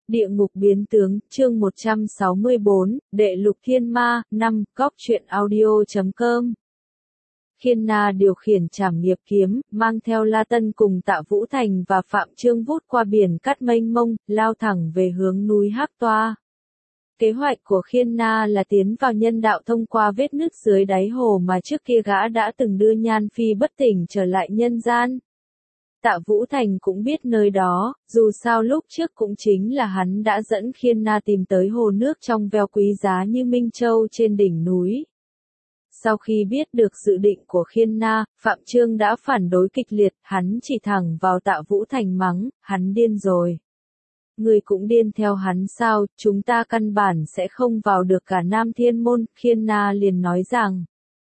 Địa ngục biến tướng, chương 164, Đệ lục thiên ma, 5, góc truyện audio.com. Khiên Na điều khiển trảm nghiệp kiếm, mang theo La Tân cùng Tạ Vũ Thành và Phạm Chương vút qua biển cát mênh mông, lao thẳng về hướng núi Hắc Toa. Kế hoạch của Khiên Na là tiến vào nhân đạo thông qua vết nứt dưới đáy hồ mà trước kia gã đã từng đưa Nhan Phi bất tỉnh trở lại nhân gian. Tạ Vũ Thành cũng biết nơi đó, dù sao lúc trước cũng chính là hắn đã dẫn Khiên Na tìm tới hồ nước trong veo quý giá như Minh Châu trên đỉnh núi. Sau khi biết được dự định của Khiên Na, Phạm Chương đã phản đối kịch liệt, hắn chỉ thẳng vào Tạ Vũ Thành mắng, hắn điên rồi. Người cũng điên theo hắn sao, chúng ta căn bản sẽ không vào được cả Nam Thiên Môn, Khiên Na liền nói rằng.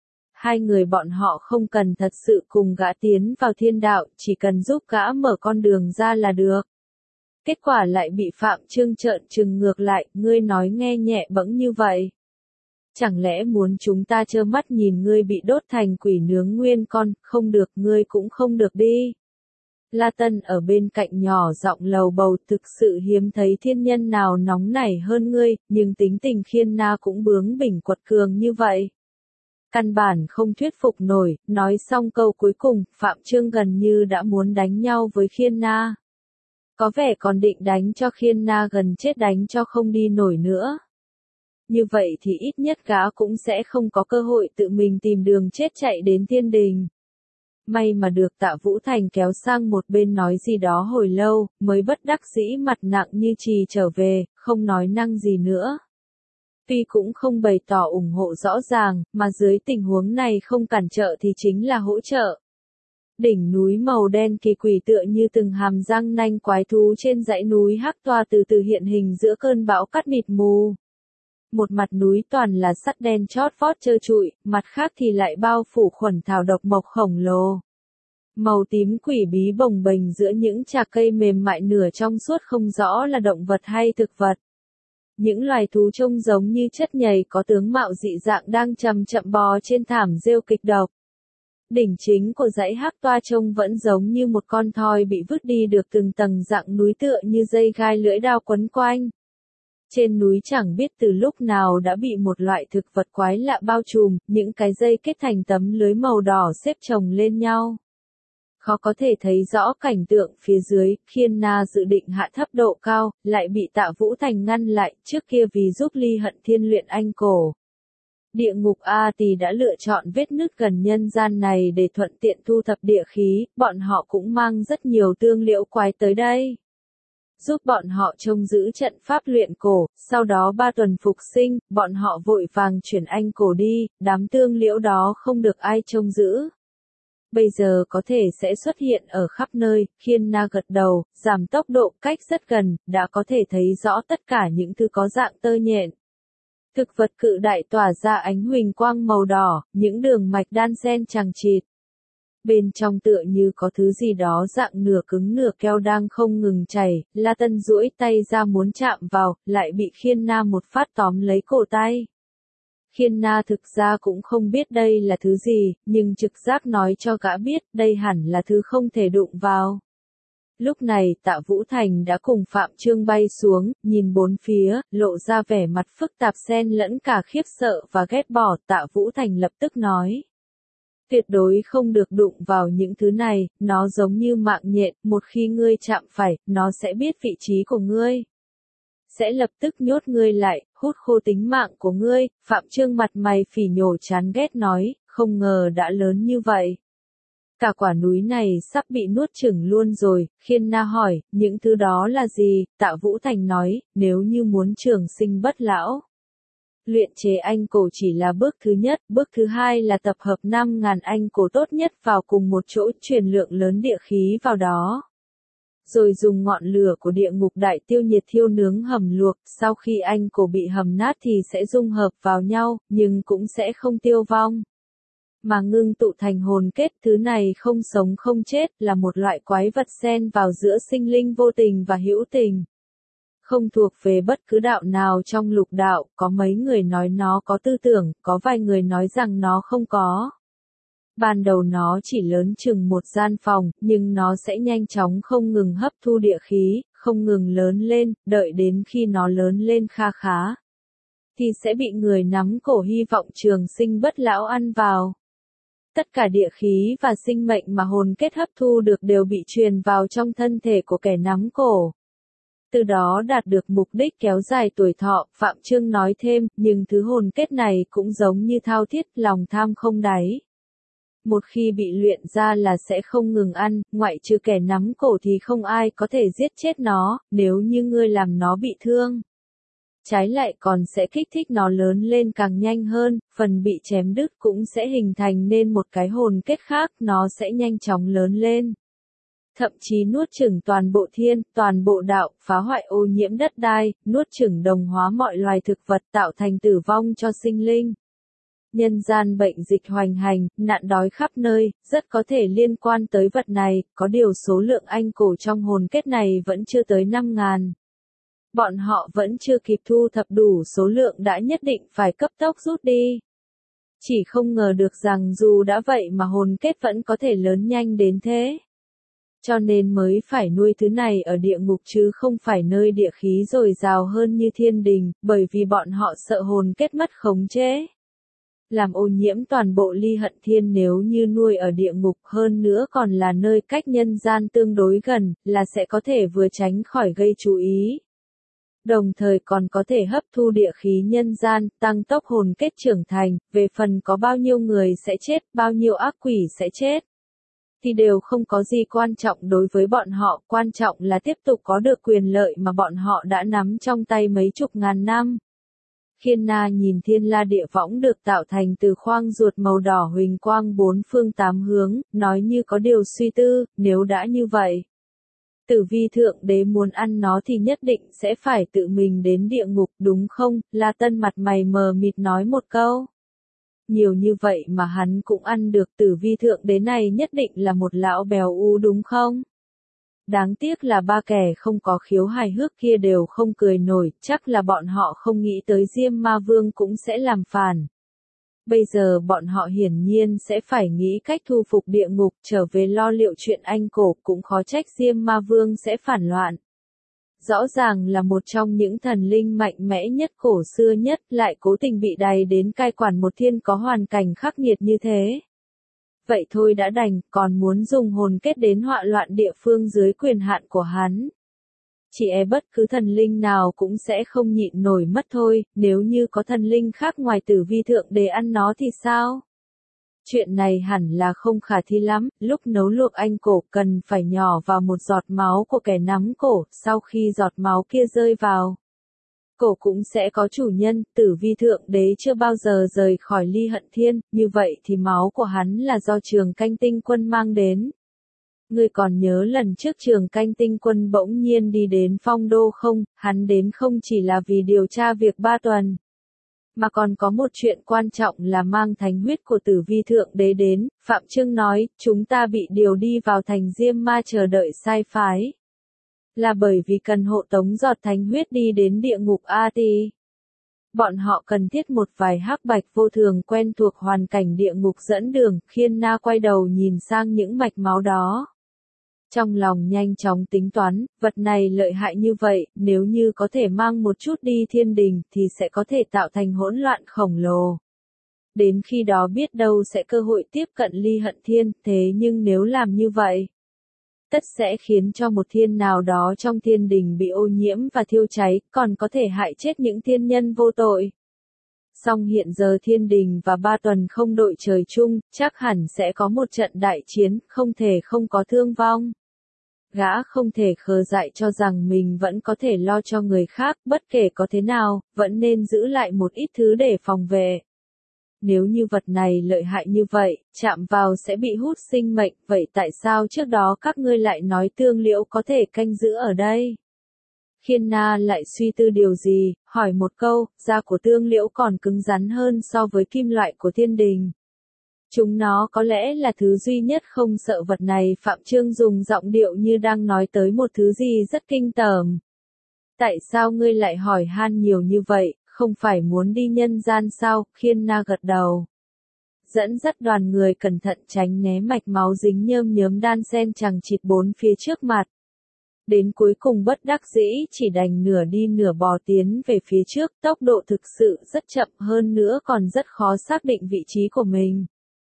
Hai người bọn họ không cần thật sự cùng gã tiến vào thiên đạo, chỉ cần giúp gã mở con đường ra là được. Kết quả lại bị Phạm Chương trợn trừng ngược lại, ngươi nói nghe nhẹ bẫng như vậy. Chẳng lẽ muốn chúng ta trơ mắt nhìn ngươi bị đốt thành quỷ nướng nguyên con, không được ngươi cũng không được đi. La Tân ở bên cạnh nhỏ giọng lầu bầu, thực sự hiếm thấy thiên nhân nào nóng nảy hơn ngươi, nhưng tính tình Khiên Na cũng bướng bỉnh quật cường như vậy. Căn bản không thuyết phục nổi, nói xong câu cuối cùng, Phạm Chương gần như đã muốn đánh nhau với Khiên Na. Có vẻ còn định đánh cho Khiên Na gần chết đánh cho không đi nổi nữa. Như vậy thì ít nhất gã cũng sẽ không có cơ hội tự mình tìm đường chết chạy đến thiên đình. May mà được Tạ Vũ Thành kéo sang một bên nói gì đó hồi lâu, mới bất đắc dĩ mặt nặng như chì trở về, không nói năng gì nữa. Tuy cũng không bày tỏ ủng hộ rõ ràng, mà dưới tình huống này không cản trở thì chính là hỗ trợ. Đỉnh núi màu đen kỳ quỷ tựa như từng hàm răng nanh quái thú trên dãy núi Hắc Toa từ từ hiện hình giữa cơn bão cát mịt mù. Một mặt núi toàn là sắt đen chót vót trơ trụi, mặt khác thì lại bao phủ khuẩn thảo độc mộc khổng lồ. Màu tím quỷ bí bồng bềnh giữa những chạc cây mềm mại nửa trong suốt không rõ là động vật hay thực vật. Những loài thú trông giống như chất nhầy có tướng mạo dị dạng đang chậm chậm bò trên thảm rêu kịch độc. Đỉnh chính của dãy Hắc Toa trông vẫn giống như một con thoi bị vứt đi được từng tầng dạng núi tựa như dây gai lưỡi đao quấn quanh. Trên núi chẳng biết từ lúc nào đã bị một loại thực vật quái lạ bao trùm, những cái dây kết thành tấm lưới màu đỏ xếp chồng lên nhau. Khó có thể thấy rõ cảnh tượng phía dưới, Khiên Na dự định hạ thấp độ cao, lại bị Tạ Vũ Thành ngăn lại, trước kia vì giúp Ly Hận Thiên luyện anh cổ. Địa ngục A Tỳ đã lựa chọn vết nứt gần nhân gian này để thuận tiện thu thập địa khí, bọn họ cũng mang rất nhiều tương liễu quái tới đây. Giúp bọn họ trông giữ trận pháp luyện cổ, sau đó 3 tuần phục sinh, bọn họ vội vàng chuyển anh cổ đi, đám tương liễu đó không được ai trông giữ. Bây giờ có thể sẽ xuất hiện ở khắp nơi, Khiên Na gật đầu, giảm tốc độ cách rất gần, đã có thể thấy rõ tất cả những thứ có dạng tơ nhện. Thực vật cự đại tỏa ra ánh huỳnh quang màu đỏ, những đường mạch đan xen chằng chịt. Bên trong tựa như có thứ gì đó dạng nửa cứng nửa keo đang không ngừng chảy, La Tân duỗi tay ra muốn chạm vào, lại bị Khiên Na một phát tóm lấy cổ tay. Khiên Na thực ra cũng không biết đây là thứ gì, nhưng trực giác nói cho gã biết đây hẳn là thứ không thể đụng vào. Lúc này Tạ Vũ Thành đã cùng Phạm Chương bay xuống, nhìn bốn phía, lộ ra vẻ mặt phức tạp xen lẫn cả khiếp sợ và ghét bỏ. Tạ Vũ Thành lập tức nói. Tuyệt đối không được đụng vào những thứ này, nó giống như mạng nhện, một khi ngươi chạm phải, nó sẽ biết vị trí của ngươi. Sẽ lập tức nhốt ngươi lại, hút khô tính mạng của ngươi. Phạm Chương mặt mày phỉ nhổ chán ghét nói, không ngờ đã lớn như vậy. Cả quả núi này sắp bị nuốt chửng luôn rồi. Khiên Na hỏi, những thứ đó là gì? Tạ Vũ Thành nói, nếu như muốn trường sinh bất lão. Luyện chế anh cổ chỉ là bước thứ nhất, bước thứ hai là tập hợp 5.000 anh cổ tốt nhất vào cùng một chỗ, truyền lượng lớn địa khí vào đó. Rồi dùng ngọn lửa của địa ngục đại tiêu nhiệt thiêu nướng hầm luộc, sau khi anh cổ bị hầm nát thì sẽ dung hợp vào nhau, nhưng cũng sẽ không tiêu vong. Mà ngưng tụ thành hồn kết, thứ này không sống không chết, là một loại quái vật xen vào giữa sinh linh vô tình và hữu tình. Không thuộc về bất cứ đạo nào trong lục đạo, có mấy người nói nó có tư tưởng, có vài người nói rằng nó không có. Ban đầu nó chỉ lớn chừng một gian phòng, nhưng nó sẽ nhanh chóng không ngừng hấp thu địa khí, không ngừng lớn lên, đợi đến khi nó lớn lên kha khá, thì sẽ bị người nắm cổ hy vọng trường sinh bất lão ăn vào. Tất cả địa khí và sinh mệnh mà hồn kết hấp thu được đều bị truyền vào trong thân thể của kẻ nắm cổ. Từ đó đạt được mục đích kéo dài tuổi thọ, Phạm Chương nói thêm, nhưng thứ hồn kết này cũng giống như thao thiết, lòng tham không đáy. Một khi bị luyện ra là sẽ không ngừng ăn, ngoại trừ kẻ nắm cổ thì không ai có thể giết chết nó, nếu như ngươi làm nó bị thương. Trái lại còn sẽ kích thích nó lớn lên càng nhanh hơn, phần bị chém đứt cũng sẽ hình thành nên một cái hồn kết khác, nó sẽ nhanh chóng lớn lên. Thậm chí nuốt chửng toàn bộ thiên, toàn bộ đạo, phá hoại ô nhiễm đất đai, nuốt chửng đồng hóa mọi loài thực vật tạo thành tử vong cho sinh linh. Nhân gian bệnh dịch hoành hành, nạn đói khắp nơi, rất có thể liên quan tới vật này, có điều số lượng anh cổ trong hồn kết này vẫn chưa tới 5.000. Bọn họ vẫn chưa kịp thu thập đủ số lượng đã nhất định phải cấp tốc rút đi. Chỉ không ngờ được rằng dù đã vậy mà hồn kết vẫn có thể lớn nhanh đến thế. Cho nên mới phải nuôi thứ này ở địa ngục chứ không phải nơi địa khí dồi dào hơn như thiên đình, bởi vì bọn họ sợ hồn kết mất khống chế. Làm ô nhiễm toàn bộ ly hận thiên nếu như nuôi ở địa ngục, hơn nữa còn là nơi cách nhân gian tương đối gần, là sẽ có thể vừa tránh khỏi gây chú ý. Đồng thời còn có thể hấp thu địa khí nhân gian, tăng tốc hồn kết trưởng thành, về phần có bao nhiêu người sẽ chết, bao nhiêu ác quỷ sẽ chết, thì đều không có gì quan trọng đối với bọn họ, quan trọng là tiếp tục có được quyền lợi mà bọn họ đã nắm trong tay mấy chục ngàn năm. Khiên Na nhìn thiên la địa võng được tạo thành từ khoang ruột màu đỏ huỳnh quang bốn phương tám hướng, nói như có điều suy tư, nếu đã như vậy. Tử Vi Thượng Đế muốn ăn nó thì nhất định sẽ phải tự mình đến địa ngục đúng không? La Tân mặt mày mờ mịt nói một câu. Nhiều như vậy mà hắn cũng ăn được, Tử Vi Thượng Đế này nhất định là một lão bèo u đúng không? Đáng tiếc là ba kẻ không có khiếu hài hước kia đều không cười nổi, chắc là bọn họ không nghĩ tới Diêm Ma Vương cũng sẽ làm phản. Bây giờ bọn họ hiển nhiên sẽ phải nghĩ cách thu phục địa ngục, trở về lo liệu chuyện anh cổ, cũng khó trách Diêm Ma Vương sẽ phản loạn. Rõ ràng là một trong những thần linh mạnh mẽ nhất cổ xưa nhất, lại cố tình bị đày đến cai quản một thiên có hoàn cảnh khắc nghiệt như thế. Vậy thôi đã đành, còn muốn dùng hồn kết đến họa loạn địa phương dưới quyền hạn của hắn. Chỉ e bất cứ thần linh nào cũng sẽ không nhịn nổi mất thôi, nếu như có thần linh khác ngoài Tử Vi Thượng Đế ăn nó thì sao? Chuyện này hẳn là không khả thi lắm, lúc nấu luộc anh cổ cần phải nhỏ vào một giọt máu của kẻ nắm cổ, sau khi giọt máu kia rơi vào cổ cũng sẽ có chủ nhân, Tử Vi Thượng Đế chưa bao giờ rời khỏi ly hận thiên, như vậy thì máu của hắn là do Trường Canh Tinh Quân mang đến. Ngươi còn nhớ lần trước Trường Canh Tinh Quân bỗng nhiên đi đến Phong Đô không? Hắn đến không chỉ là vì điều tra việc Ba Tuần, mà còn có một chuyện quan trọng là mang thánh huyết của Tử Vi Thượng Đế đến. Phạm Chương nói, chúng ta bị điều đi vào thành Diêm Ma chờ đợi sai phái, là bởi vì cần hộ tống giọt thánh huyết đi đến địa ngục A Ti. Bọn họ cần thiết một vài hắc bạch vô thường quen thuộc hoàn cảnh địa ngục dẫn đường. Khiên Na quay đầu nhìn sang những mạch máu đó. Trong lòng nhanh chóng tính toán, vật này lợi hại như vậy, nếu như có thể mang một chút đi thiên đình thì sẽ có thể tạo thành hỗn loạn khổng lồ. Đến khi đó biết đâu sẽ cơ hội tiếp cận ly hận thiên, thế nhưng nếu làm như vậy, tất sẽ khiến cho một thiên nào đó trong thiên đình bị ô nhiễm và thiêu cháy, còn có thể hại chết những thiên nhân vô tội. Song hiện giờ thiên đình và Ba Tuần không đội trời chung, chắc hẳn sẽ có một trận đại chiến, không thể không có thương vong. Gã không thể khờ dại cho rằng mình vẫn có thể lo cho người khác, bất kể có thế nào, vẫn nên giữ lại một ít thứ để phòng vệ. Nếu như vật này lợi hại như vậy, chạm vào sẽ bị hút sinh mệnh, vậy tại sao trước đó các ngươi lại nói Tương Liễu có thể canh giữ ở đây? Khiên Na lại suy tư điều gì, hỏi một câu, da của Tương Liễu còn cứng rắn hơn so với kim loại của thiên đình. Chúng nó có lẽ là thứ duy nhất không sợ vật này. Phạm Chương dùng giọng điệu như đang nói tới một thứ gì rất kinh tởm. Tại sao ngươi lại hỏi han nhiều như vậy, không phải muốn đi nhân gian sao? Khiên Na gật đầu, dẫn dắt đoàn người cẩn thận tránh né mạch máu dính nhơm nhớm đan xen chằng chịt bốn phía trước mặt. đến cuối cùng bất đắc dĩ chỉ đành nửa đi nửa bò tiến về phía trước, tốc độ thực sự rất chậm, hơn nữa còn rất khó xác định vị trí của mình.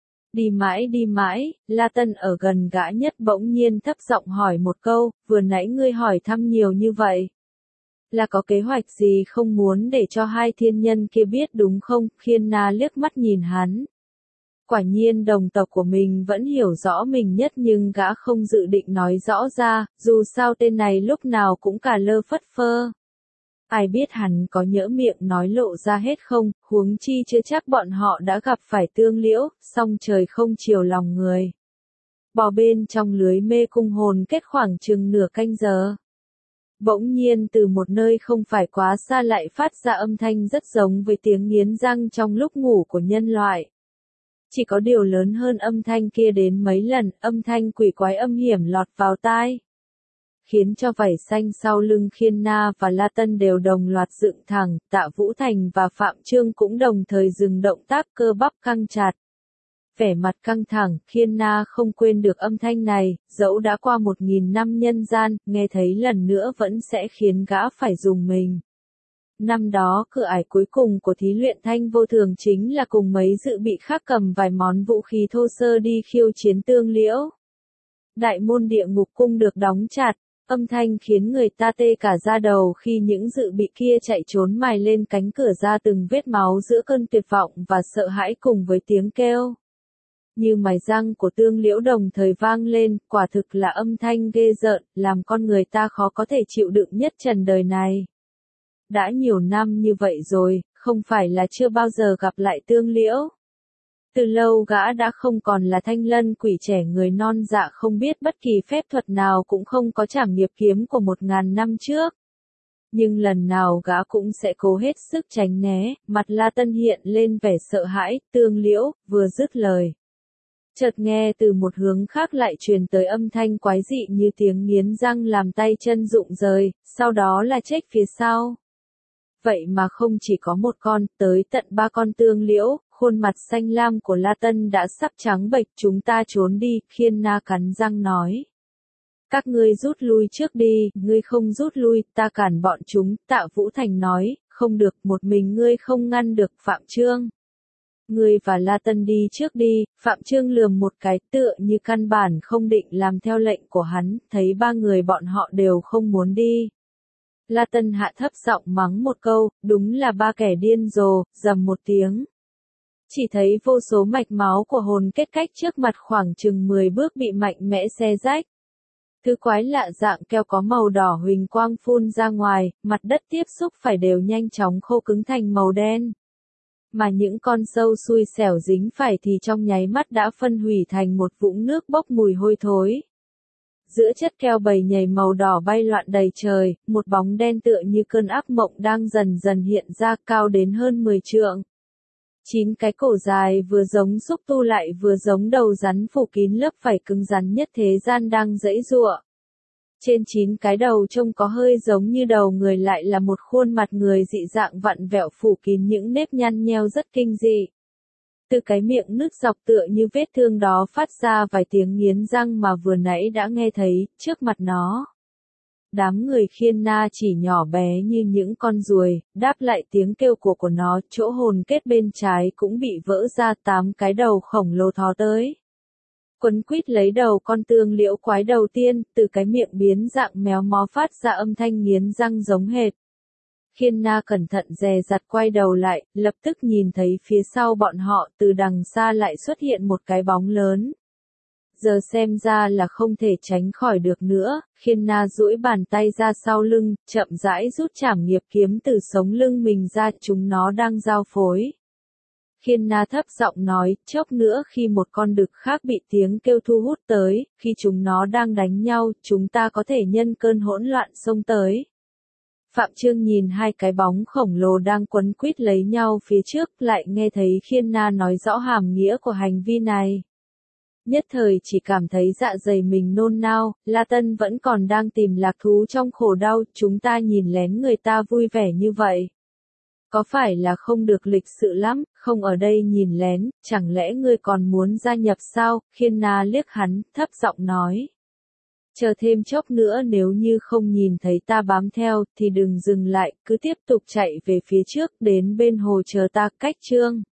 Đi mãi, La Tân ở gần gã nhất bỗng nhiên thấp giọng hỏi một câu, vừa nãy ngươi hỏi thăm nhiều như vậy. Là có kế hoạch gì không muốn để cho hai thiên nhân kia biết đúng không? Khiên Na liếc mắt nhìn hắn. Quả nhiên đồng tộc của mình vẫn hiểu rõ mình nhất nhưng gã không dự định nói rõ ra, dù sao tên này lúc nào cũng cả lơ phất phơ. Ai biết hắn có nhỡ miệng nói lộ ra hết không, huống chi chưa chắc bọn họ đã gặp phải tương liễu, song trời không chiều lòng người. Bò bên trong lưới mê cung hồn kết khoảng chừng nửa canh giờ. Bỗng nhiên từ một nơi không phải quá xa lại phát ra âm thanh rất giống với tiếng nghiến răng trong lúc ngủ của nhân loại. Chỉ có điều lớn hơn âm thanh kia đến mấy lần, âm thanh quỷ quái âm hiểm lọt vào tai. Khiến cho vảy xanh sau lưng Khiên Na và La Tân đều đồng loạt dựng thẳng, Tạ Vũ Thành và Phạm Trương cũng đồng thời dừng động tác, cơ bắp căng chặt. Vẻ mặt căng thẳng, Khiên Na không quên được âm thanh này, dẫu đã qua 1000 năm nhân gian, nghe thấy lần nữa vẫn sẽ khiến gã phải rùng mình. Năm đó cửa ải cuối cùng của thí luyện Thanh Vô Thường chính là cùng mấy dự bị khác cầm vài món vũ khí thô sơ đi khiêu chiến tương liễu. Đại môn địa ngục cung được đóng chặt, âm thanh khiến người ta tê cả da đầu khi những dự bị kia chạy trốn mài lên cánh cửa ra từng vết máu giữa cơn tuyệt vọng và sợ hãi cùng với tiếng kêu. Như mài răng của tương liễu đồng thời vang lên, quả thực là âm thanh ghê rợn, làm con người ta khó có thể chịu đựng nhất trần đời này. Đã nhiều năm như vậy rồi, không phải là chưa bao giờ gặp lại tương liễu. Từ lâu gã đã không còn là Thanh Lân quỷ trẻ người non dạ không biết bất kỳ phép thuật nào cũng không có trảm nghiệp kiếm của 1000 năm trước. Nhưng lần nào gã cũng sẽ cố hết sức tránh né, mặt La Tân hiện lên vẻ sợ hãi, tương liễu, vừa dứt lời. Chợt nghe từ một hướng khác lại truyền tới âm thanh quái dị như tiếng nghiến răng làm tay chân rụng rời, sau đó là trách phía sau. Vậy mà không chỉ có một con, tới tận 3 con tương liễu, khuôn mặt xanh lam của La Tân đã sắp trắng bệch, chúng ta trốn đi, Khiên Na cắn răng nói. Các ngươi rút lui trước đi, ngươi không rút lui, ta cản bọn chúng, Tạ Vũ Thành nói, không được, một mình ngươi không ngăn được, Phạm Trương. Ngươi và La Tân đi trước đi, Phạm Trương lườm một cái tựa như căn bản không định làm theo lệnh của hắn, thấy 3 người bọn họ đều không muốn đi. La Tân hạ thấp giọng mắng một câu, đúng là 3 kẻ điên rồ, rầm một tiếng. Chỉ thấy vô số mạch máu của hồn kết cách trước mặt khoảng chừng 10 bước bị mạnh mẽ xé rách. Thứ quái lạ dạng keo có màu đỏ huỳnh quang phun ra ngoài, mặt đất tiếp xúc phải đều nhanh chóng khô cứng thành màu đen. Mà những con sâu xui xẻo dính phải thì trong nháy mắt đã phân hủy thành một vũng nước bốc mùi hôi thối. Giữa chất keo bầy nhầy màu đỏ bay loạn đầy trời, một bóng đen tựa như cơn ác mộng đang dần dần hiện ra, cao đến hơn 10 trượng. 9 cái cổ dài vừa giống xúc tu lại vừa giống đầu rắn phủ kín lớp vảy cứng rắn nhất thế gian đang giãy giụa. Trên 9 cái đầu trông có hơi giống như đầu người lại là một khuôn mặt người dị dạng vặn vẹo phủ kín những nếp nhăn nheo rất kinh dị. Từ cái miệng nứt dọc tựa như vết thương đó phát ra vài tiếng nghiến răng mà vừa nãy đã nghe thấy, trước mặt nó. Đám người Khiên Na chỉ nhỏ bé như những con ruồi, đáp lại tiếng kêu của nó, chỗ hồn kết bên trái cũng bị vỡ ra 8 cái đầu khổng lồ thò tới. Quấn quýt lấy đầu con tương liễu quái đầu tiên, từ cái miệng biến dạng méo mó phát ra âm thanh nghiến răng giống hệt. Khiên Na cẩn thận dè dặt quay đầu lại, lập tức nhìn thấy phía sau bọn họ từ đằng xa lại xuất hiện một cái bóng lớn. Giờ xem ra là không thể tránh khỏi được nữa, Khiên Na duỗi bàn tay ra sau lưng, chậm rãi rút trảm nghiệp kiếm từ sống lưng mình ra, chúng nó đang giao phối. Khiên Na thấp giọng nói, chốc nữa khi một con đực khác bị tiếng kêu thu hút tới, khi chúng nó đang đánh nhau, chúng ta có thể nhân cơn hỗn loạn xông tới. Phạm Trương nhìn 2 cái bóng khổng lồ đang quấn quýt lấy nhau phía trước, lại nghe thấy Khiên Na nói rõ hàm nghĩa của hành vi này. Nhất thời chỉ cảm thấy dạ dày mình nôn nao, La Tân vẫn còn đang tìm lạc thú trong khổ đau, chúng ta nhìn lén người ta vui vẻ như vậy. Có phải là không được lịch sự lắm, không ở đây nhìn lén, chẳng lẽ ngươi còn muốn gia nhập sao? Khiên Na liếc hắn, thấp giọng nói. Chờ thêm chốc nữa nếu như không nhìn thấy ta bám theo, thì đừng dừng lại, cứ tiếp tục chạy về phía trước, đến bên hồ chờ ta. Cách chương